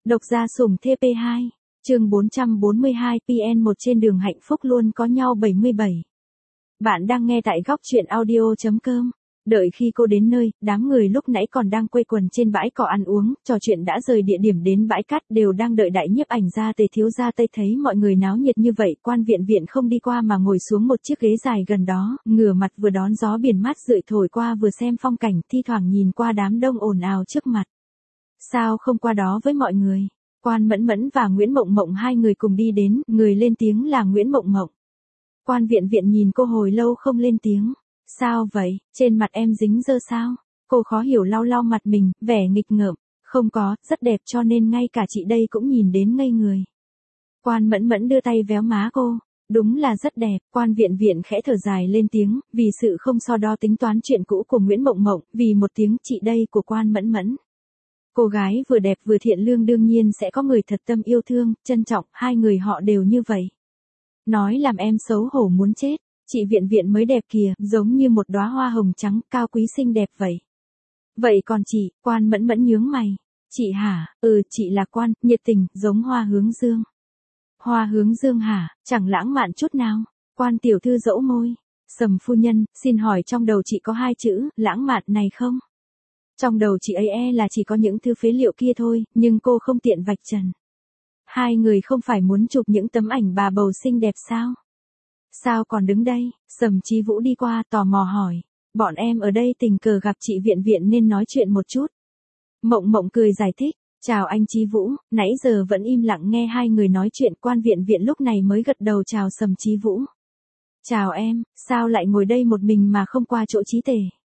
Độc gia sủng TP2, chương 442 PN1 trên đường hạnh phúc luôn có nhau 77. Bạn đang nghe tại góc truyện audio.com. Đợi khi cô đến nơi, đám người lúc nãy còn đang quây quần trên bãi cỏ ăn uống, trò chuyện đã rời địa điểm đến bãi cát đều đang đợi đại nhiếp ảnh gia Tề thiếu gia Tây thấy mọi người náo nhiệt như vậy, quan viện viện không đi qua mà ngồi xuống một chiếc ghế dài gần đó, ngửa mặt vừa đón gió biển mát rượi thổi qua vừa xem phong cảnh, thi thoảng nhìn qua đám đông ồn ào trước mặt. Sao không qua đó với mọi người? Quan Mẫn Mẫn và Nguyễn Mộng Mộng hai người cùng đi đến, người lên tiếng là Nguyễn Mộng Mộng. Quan viện viện nhìn cô hồi lâu không lên tiếng. Sao vậy, trên mặt em dính dơ sao? Cô khó hiểu lau lau mặt mình, vẻ nghịch ngợm. Không có, rất đẹp cho nên ngay cả chị đây cũng nhìn đến ngây người. Quan Mẫn Mẫn đưa tay véo má cô. Đúng là rất đẹp, quan viện viện khẽ thở dài lên tiếng, vì sự không so đo tính toán chuyện cũ của Nguyễn Mộng Mộng, vì một tiếng chị đây của Quan Mẫn Mẫn. Cô gái vừa đẹp vừa thiện lương đương nhiên sẽ có người thật tâm yêu thương, trân trọng, hai người họ đều như vậy. Nói làm em xấu hổ muốn chết, chị viện viện mới đẹp kìa, giống như một đóa hoa hồng trắng, cao quý xinh đẹp vậy. Vậy còn chị, Quan Mẫn Mẫn nhướng mày. Chị hả, chị là Quan, nhiệt tình, giống hoa hướng dương. Hoa hướng dương hả, chẳng lãng mạn chút nào. Quan tiểu thư dẫu môi. Sầm phu nhân, xin hỏi trong đầu chị có hai chữ, lãng mạn này không? Trong đầu chị ấy là chỉ có những thứ phế liệu kia thôi, nhưng cô không tiện vạch trần. Hai người không phải muốn chụp những tấm ảnh bà bầu xinh đẹp sao? Sao còn đứng đây? Sầm Chí Vũ đi qua tò mò hỏi. Bọn em ở đây tình cờ gặp chị viện viện nên nói chuyện một chút. Mộng Mộng cười giải thích. Chào anh Chí Vũ, nãy giờ vẫn im lặng nghe hai người nói chuyện. Quan viện viện lúc này mới gật đầu chào Sầm Chí Vũ. Chào em, sao lại ngồi đây một mình mà không qua chỗ Chí Tề?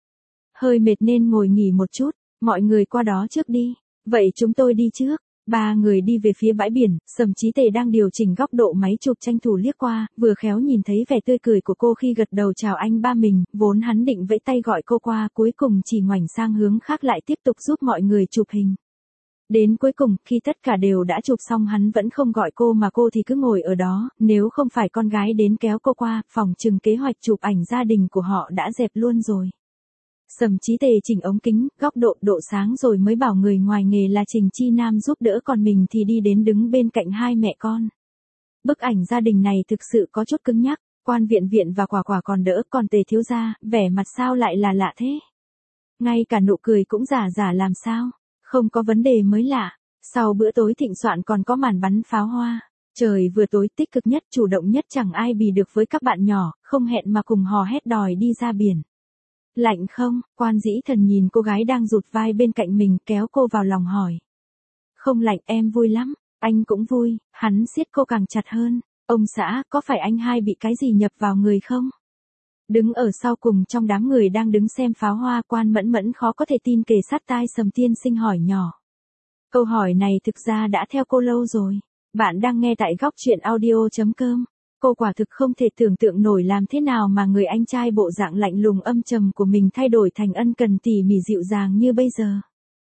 Hơi mệt nên ngồi nghỉ một chút, mọi người qua đó trước đi. Vậy chúng tôi đi trước. Ba người đi về phía bãi biển, Sầm Chí Tề đang điều chỉnh góc độ máy chụp tranh thủ liếc qua, vừa khéo nhìn thấy vẻ tươi cười của cô khi gật đầu chào anh ba mình, vốn hắn định vẫy tay gọi cô qua, cuối cùng chỉ ngoảnh sang hướng khác lại tiếp tục giúp mọi người chụp hình. Đến cuối cùng, khi tất cả đều đã chụp xong hắn vẫn không gọi cô mà cô thì cứ ngồi ở đó, nếu không phải con gái đến kéo cô qua, phòng chừng kế hoạch chụp ảnh gia đình của họ đã dẹp luôn rồi. Sầm Chí Tề chỉnh ống kính, góc độ sáng rồi mới bảo người ngoài nghề là Trình Chi Nam giúp đỡ, còn mình thì đi đến đứng bên cạnh hai mẹ con. Bức ảnh gia đình này thực sự có chút cứng nhắc, Quan viện viện và Quả Quả còn đỡ, còn Tề thiếu gia, vẻ mặt sao lại là lạ thế? Ngay cả nụ cười cũng giả làm sao? Không có vấn đề mới lạ. Sau bữa tối thịnh soạn còn có màn bắn pháo hoa. Trời vừa tối, tích cực nhất, chủ động nhất chẳng ai bì được với các bạn nhỏ, không hẹn mà cùng hò hét đòi đi ra biển. Lạnh không? Quan Dĩ Thần nhìn cô gái đang rụt vai bên cạnh mình, kéo cô vào lòng hỏi. Không lạnh, em vui lắm. Anh cũng vui. Hắn siết cô càng chặt hơn. Ông xã, có phải anh hai bị cái gì nhập vào người không? Đứng ở sau cùng trong đám người đang đứng xem pháo hoa, Quan Mẫn Mẫn khó có thể tin kề sát tai Sầm tiên sinh hỏi nhỏ. Câu hỏi này thực ra đã theo cô lâu rồi. Bạn đang nghe tại góc truyện audio.com. Cô quả thực không thể tưởng tượng nổi làm thế nào mà người anh trai bộ dạng lạnh lùng âm trầm của mình thay đổi thành ân cần tỉ mỉ dịu dàng như bây giờ.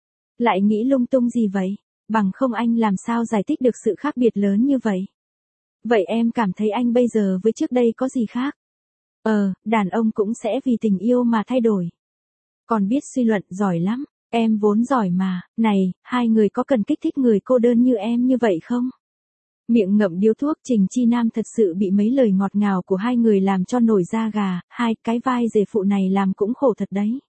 Lại nghĩ lung tung gì vậy? Bằng không anh làm sao giải thích được sự khác biệt lớn như vậy? Vậy em cảm thấy anh bây giờ với trước đây có gì khác? Đàn ông cũng sẽ vì tình yêu mà thay đổi. Còn biết suy luận, giỏi lắm. Em vốn giỏi mà. Này, hai người có cần kích thích người cô đơn như em như vậy không? Miệng ngậm điếu thuốc, Trình Chi Nam thật sự bị mấy lời ngọt ngào của hai người làm cho nổi da gà, hai cái vai rể phụ này làm cũng khổ thật đấy.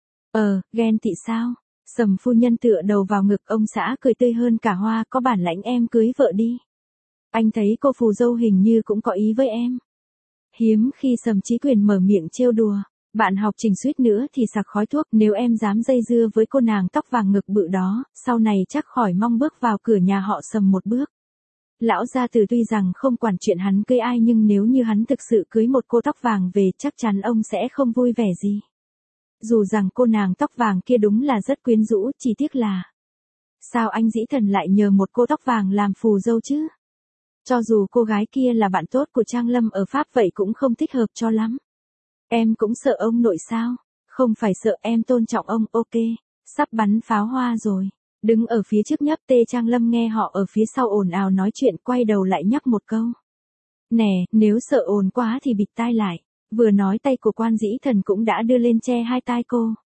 Ghen tị sao? Sầm phu nhân tựa đầu vào ngực ông xã cười tươi hơn cả hoa, có bản lãnh em cưới vợ đi. Anh thấy cô phù dâu hình như cũng có ý với em. Hiếm khi Sầm Chí Quyền mở miệng trêu đùa. Bạn học Trình suýt nữa thì sặc khói thuốc, nếu em dám dây dưa với cô nàng tóc vàng ngực bự đó, sau này chắc khỏi mong bước vào cửa nhà họ Sầm một bước. Lão gia tử tuy rằng không quản chuyện hắn cưới ai nhưng nếu như hắn thực sự cưới một cô tóc vàng về chắc chắn ông sẽ không vui vẻ gì. Dù rằng cô nàng tóc vàng kia đúng là rất quyến rũ, chỉ tiếc là sao anh Dĩ Thần lại nhờ một cô tóc vàng làm phù dâu chứ? Cho dù cô gái kia là bạn tốt của Trang Lâm ở Pháp vậy cũng không thích hợp cho lắm. Em cũng sợ ông nội sao? Không phải sợ, em tôn trọng ông, ok. Sắp bắn pháo hoa rồi. Đứng ở phía trước nhấp tê Trang Lâm nghe họ ở phía sau ồn ào nói chuyện, quay đầu lại nhắc một câu. Nè, nếu sợ ồn quá thì bịt tai lại. Vừa nói tay của Quan Dĩ Thần cũng đã đưa lên che hai tai cô.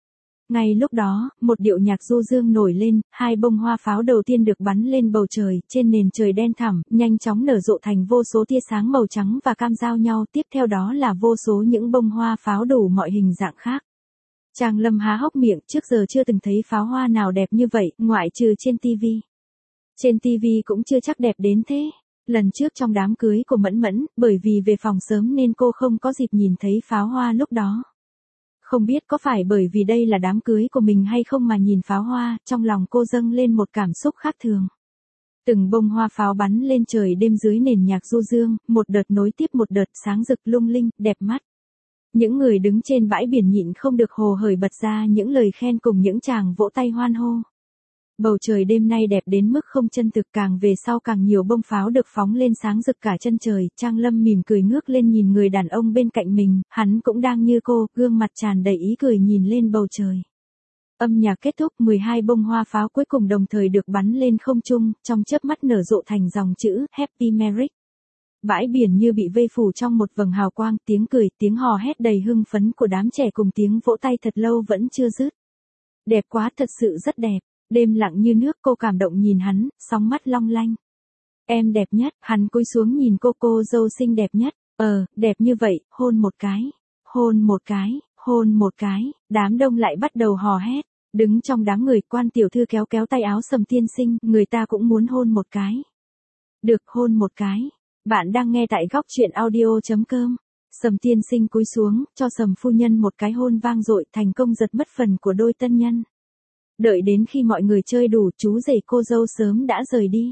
Ngay lúc đó, một điệu nhạc du dương nổi lên, hai bông hoa pháo đầu tiên được bắn lên bầu trời, trên nền trời đen thẳm, nhanh chóng nở rộ thành vô số tia sáng màu trắng và cam giao nhau, tiếp theo đó là vô số những bông hoa pháo đủ mọi hình dạng khác. Trang Lâm há hốc miệng, trước giờ chưa từng thấy pháo hoa nào đẹp như vậy, ngoại trừ trên TV. Trên TV cũng chưa chắc đẹp đến thế. Lần trước trong đám cưới của Mẫn Mẫn, bởi vì về phòng sớm nên cô không có dịp nhìn thấy pháo hoa lúc đó. Không biết có phải bởi vì đây là đám cưới của mình hay không mà nhìn pháo hoa, trong lòng cô dâng lên một cảm xúc khác thường. Từng bông hoa pháo bắn lên trời đêm dưới nền nhạc du dương, một đợt nối tiếp một đợt sáng rực lung linh, đẹp mắt. Những người đứng trên bãi biển nhịn không được hồ hởi bật ra những lời khen cùng những chàng vỗ tay hoan hô. Bầu trời đêm nay đẹp đến mức không chân thực, càng về sau càng nhiều bông pháo được phóng lên sáng rực cả chân trời. Trang Lâm mỉm cười ngước lên nhìn người đàn ông bên cạnh mình, hắn cũng đang như cô, gương mặt tràn đầy ý cười nhìn lên bầu trời. Âm nhạc kết thúc, 12 bông hoa pháo cuối cùng đồng thời được bắn lên không trung, trong chớp mắt nở rộ thành dòng chữ Happy Marriage. Bãi biển như bị vây phủ trong một vầng hào quang, tiếng cười, tiếng hò hét đầy hưng phấn của đám trẻ cùng tiếng vỗ tay thật lâu vẫn chưa dứt. Đẹp quá, thật sự rất đẹp. Đêm lặng như nước, cô cảm động nhìn hắn, sóng mắt long lanh. Em đẹp nhất, hắn cúi xuống nhìn cô dâu xinh đẹp nhất. Đẹp như vậy, hôn một cái. Hôn một cái, hôn một cái, đám đông lại bắt đầu hò hét. Đứng trong đám người, Quan tiểu thư kéo kéo tay áo Sầm tiên sinh, người ta cũng muốn hôn một cái. Được, hôn một cái. Bạn đang nghe tại góc truyện audio.com. Sầm tiên sinh cúi xuống, cho Sầm phu nhân một cái hôn vang dội, thành công giật mất phần của đôi tân nhân. Đợi đến khi mọi người chơi đủ, chú rể cô dâu sớm đã rời đi.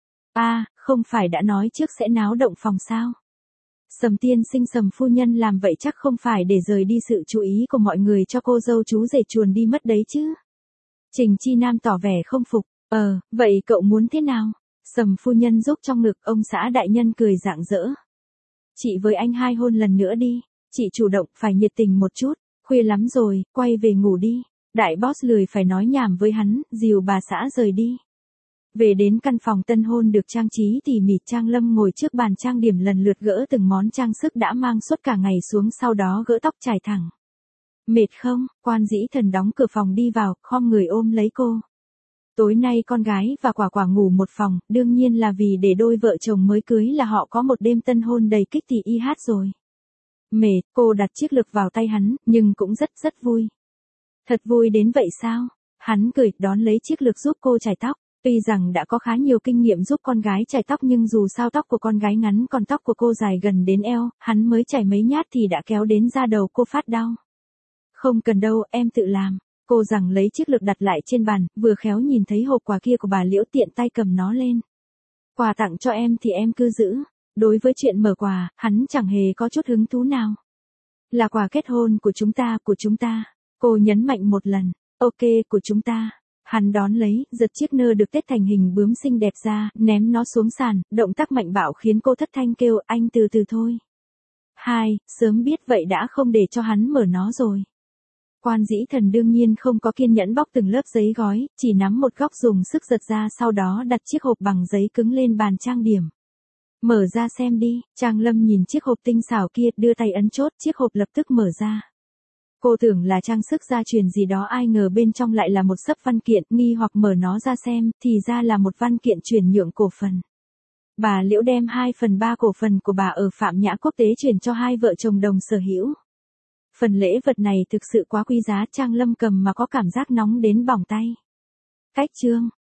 Không phải đã nói trước sẽ náo động phòng sao? Sầm tiên sinh Sầm phu nhân làm vậy chắc không phải để rời đi sự chú ý của mọi người cho cô dâu chú rể chuồn đi mất đấy chứ. Trình Chi Nam tỏ vẻ không phục. Vậy cậu muốn thế nào? Sầm phu nhân rúc trong ngực, ông xã đại nhân cười rạng rỡ. Chị với anh 2 hôn lần nữa đi. Chị chủ động, phải nhiệt tình một chút. Khuya lắm rồi, quay về ngủ đi. Đại boss lười phải nói nhảm với hắn, dìu bà xã rời đi. Về đến căn phòng tân hôn được trang trí tỉ mỉ, Trang Lâm ngồi trước bàn trang điểm lần lượt gỡ từng món trang sức đã mang suốt cả ngày xuống, sau đó gỡ tóc chải thẳng. Mệt không? Quan Dĩ Thần đóng cửa phòng đi vào, khom người ôm lấy cô. Tối nay con gái và Quả Quả ngủ một phòng, đương nhiên là vì để đôi vợ chồng mới cưới là họ có một đêm tân hôn đầy kích thì y hát rồi. Mệt, cô đặt chiếc lược vào tay hắn, nhưng cũng rất vui. Thật vui đến vậy sao? Hắn cười, đón lấy chiếc lược giúp cô chải tóc. Tuy rằng đã có khá nhiều kinh nghiệm giúp con gái chải tóc nhưng dù sao tóc của con gái ngắn còn tóc của cô dài gần đến eo, hắn mới chải mấy nhát thì đã kéo đến da đầu cô phát đau. Không cần đâu, em tự làm. Cô rằng lấy chiếc lược đặt lại trên bàn, vừa khéo nhìn thấy hộp quà kia của bà Liễu, tiện tay cầm nó lên. Quà tặng cho em thì em cứ giữ. Đối với chuyện mở quà, hắn chẳng hề có chút hứng thú nào. Là quà kết hôn của chúng ta. Cô nhấn mạnh một lần. Ok, của chúng ta. Hắn đón lấy, giật chiếc nơ được tết thành hình bướm xinh đẹp ra, ném nó xuống sàn, động tác mạnh bạo khiến cô thất thanh kêu, anh từ từ thôi. Sớm biết vậy đã không để cho hắn mở nó rồi. Quan Dĩ Thần đương nhiên không có kiên nhẫn bóc từng lớp giấy gói, chỉ nắm một góc dùng sức giật ra, sau đó đặt chiếc hộp bằng giấy cứng lên bàn trang điểm. Mở ra xem đi. Trang Lâm nhìn chiếc hộp tinh xảo kia, đưa tay ấn chốt, chiếc hộp lập tức mở ra. Cô tưởng là trang sức gia truyền gì đó, ai ngờ bên trong lại là một xấp văn kiện, nghi hoặc mở nó ra xem, thì ra là một văn kiện chuyển nhượng cổ phần. Bà Liễu đem 2/3 cổ phần của bà ở Phạm Nhã Quốc tế chuyển cho hai vợ chồng đồng sở hữu. Phần lễ vật này thực sự quá quý giá, Trang Lâm cầm mà có cảm giác nóng đến bỏng tay. Cách chương